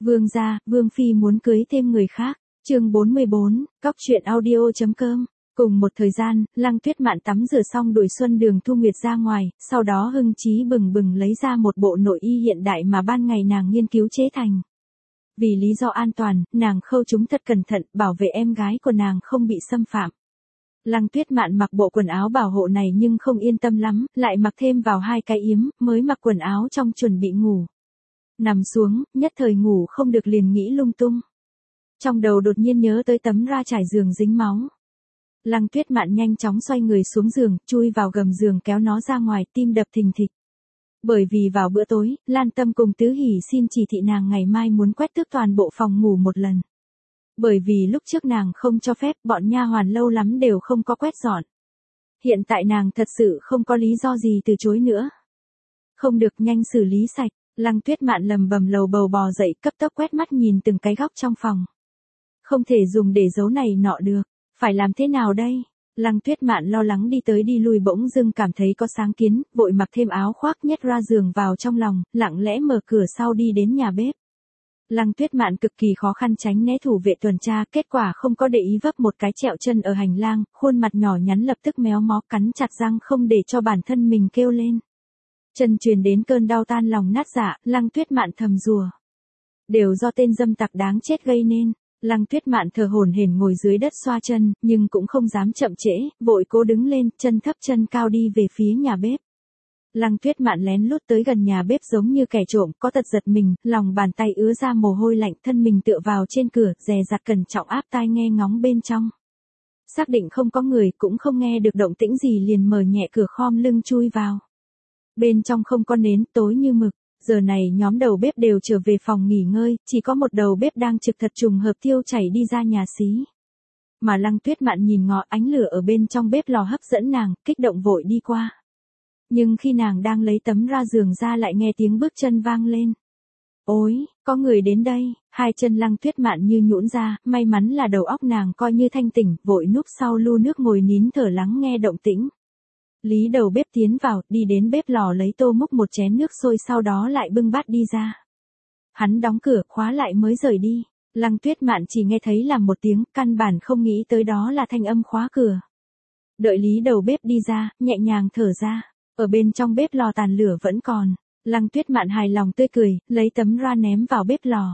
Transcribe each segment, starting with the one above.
Vương gia, Vương phi muốn cưới thêm người khác. Chương 44, cóc truyện audio.com. Cùng một thời gian, Lăng Tuyết Mạn tắm rửa xong đuổi Xuân Đường Thu Nguyệt ra ngoài, sau đó hưng trí bừng bừng lấy ra một bộ nội y hiện đại mà ban ngày nàng nghiên cứu chế thành. Vì lý do an toàn, nàng khâu chúng thật cẩn thận, bảo vệ em gái của nàng không bị xâm phạm. Lăng Tuyết Mạn mặc bộ quần áo bảo hộ này nhưng không yên tâm lắm, lại mặc thêm vào 2 cái yếm, mới mặc quần áo trong chuẩn bị ngủ. Nằm xuống, nhất thời ngủ không được liền nghĩ lung tung. Trong đầu đột nhiên nhớ tới tấm ra trải giường dính máu. Lăng Tuyết Mạn nhanh chóng xoay người xuống giường, chui vào gầm giường kéo nó ra ngoài, tim đập thình thịch. Bởi vì vào bữa tối, Lan Tâm cùng Tứ Hỷ xin chỉ thị nàng ngày mai muốn quét tước toàn bộ phòng ngủ một lần. Bởi vì lúc trước nàng không cho phép, bọn nha hoàn lâu lắm đều không có quét dọn. Hiện tại nàng thật sự không có lý do gì từ chối nữa. Không được, nhanh xử lý sạch. Lăng Tuyết Mạn lầm bầm lầu bầu bò dậy, cấp tốc quét mắt nhìn từng cái góc trong phòng. Không thể dùng để giấu này nọ được, phải làm thế nào đây? Lăng Tuyết Mạn lo lắng đi tới đi lui, bỗng dưng cảm thấy có sáng kiến, vội mặc thêm áo khoác nhét ra giường vào trong lòng, lặng lẽ mở cửa sau đi đến nhà bếp. Lăng Tuyết Mạn cực kỳ khó khăn tránh né thủ vệ tuần tra, kết quả không có để ý vấp một cái trẹo chân ở hành lang, khuôn mặt nhỏ nhắn lập tức méo mó, cắn chặt răng không để cho bản thân mình kêu lên. Chân truyền đến cơn đau tan lòng nát dạ, Lăng Tuyết Mạn thầm rủa. Đều do tên dâm tặc đáng chết gây nên. Lăng Tuyết Mạn thở hổn hển ngồi dưới đất xoa chân, nhưng cũng không dám chậm trễ, vội cố đứng lên, chân thấp chân cao đi về phía nhà bếp. Lăng Tuyết Mạn lén lút tới gần nhà bếp giống như kẻ trộm, có tật giật mình, lòng bàn tay ứa ra mồ hôi lạnh, thân mình tựa vào trên cửa, dè dặt cẩn trọng áp tai nghe ngóng bên trong. Xác định không có người, cũng không nghe được động tĩnh gì liền mở nhẹ cửa khom lưng chui vào. Bên trong không có nến, tối như mực. Giờ này nhóm đầu bếp đều trở về phòng nghỉ ngơi, chỉ có một đầu bếp đang trực thật trùng hợp tiêu chảy đi ra nhà xí. Mà Lăng Tuyết Mạn nhìn ngó ánh lửa ở bên trong bếp lò hấp dẫn nàng, kích động vội đi qua. Nhưng khi nàng đang lấy tấm ra giường ra lại nghe tiếng bước chân vang lên. Ôi, có người đến đây, hai chân Lăng Tuyết Mạn như nhũn ra, may mắn là đầu óc nàng coi như thanh tỉnh, vội núp sau lu nước ngồi nín thở lắng nghe động tĩnh. Lý đầu bếp tiến vào, đi đến bếp lò lấy tô múc một chén nước sôi, sau đó lại bưng bát đi ra. Hắn đóng cửa, khóa lại mới rời đi. Lăng Tuyết Mạn chỉ nghe thấy làm một tiếng, căn bản không nghĩ tới đó là thanh âm khóa cửa. Đợi Lý đầu bếp đi ra, nhẹ nhàng thở ra. Ở bên trong bếp lò tàn lửa vẫn còn. Lăng Tuyết Mạn hài lòng tươi cười, lấy tấm ra ném vào bếp lò.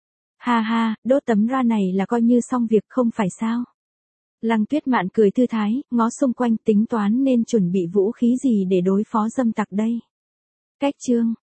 Ha ha, đốt tấm ra này là coi như xong việc không phải sao? Lăng Tuyết Mạn cười thư thái, ngó xung quanh tính toán nên chuẩn bị vũ khí gì để đối phó dâm tặc đây. Cách chương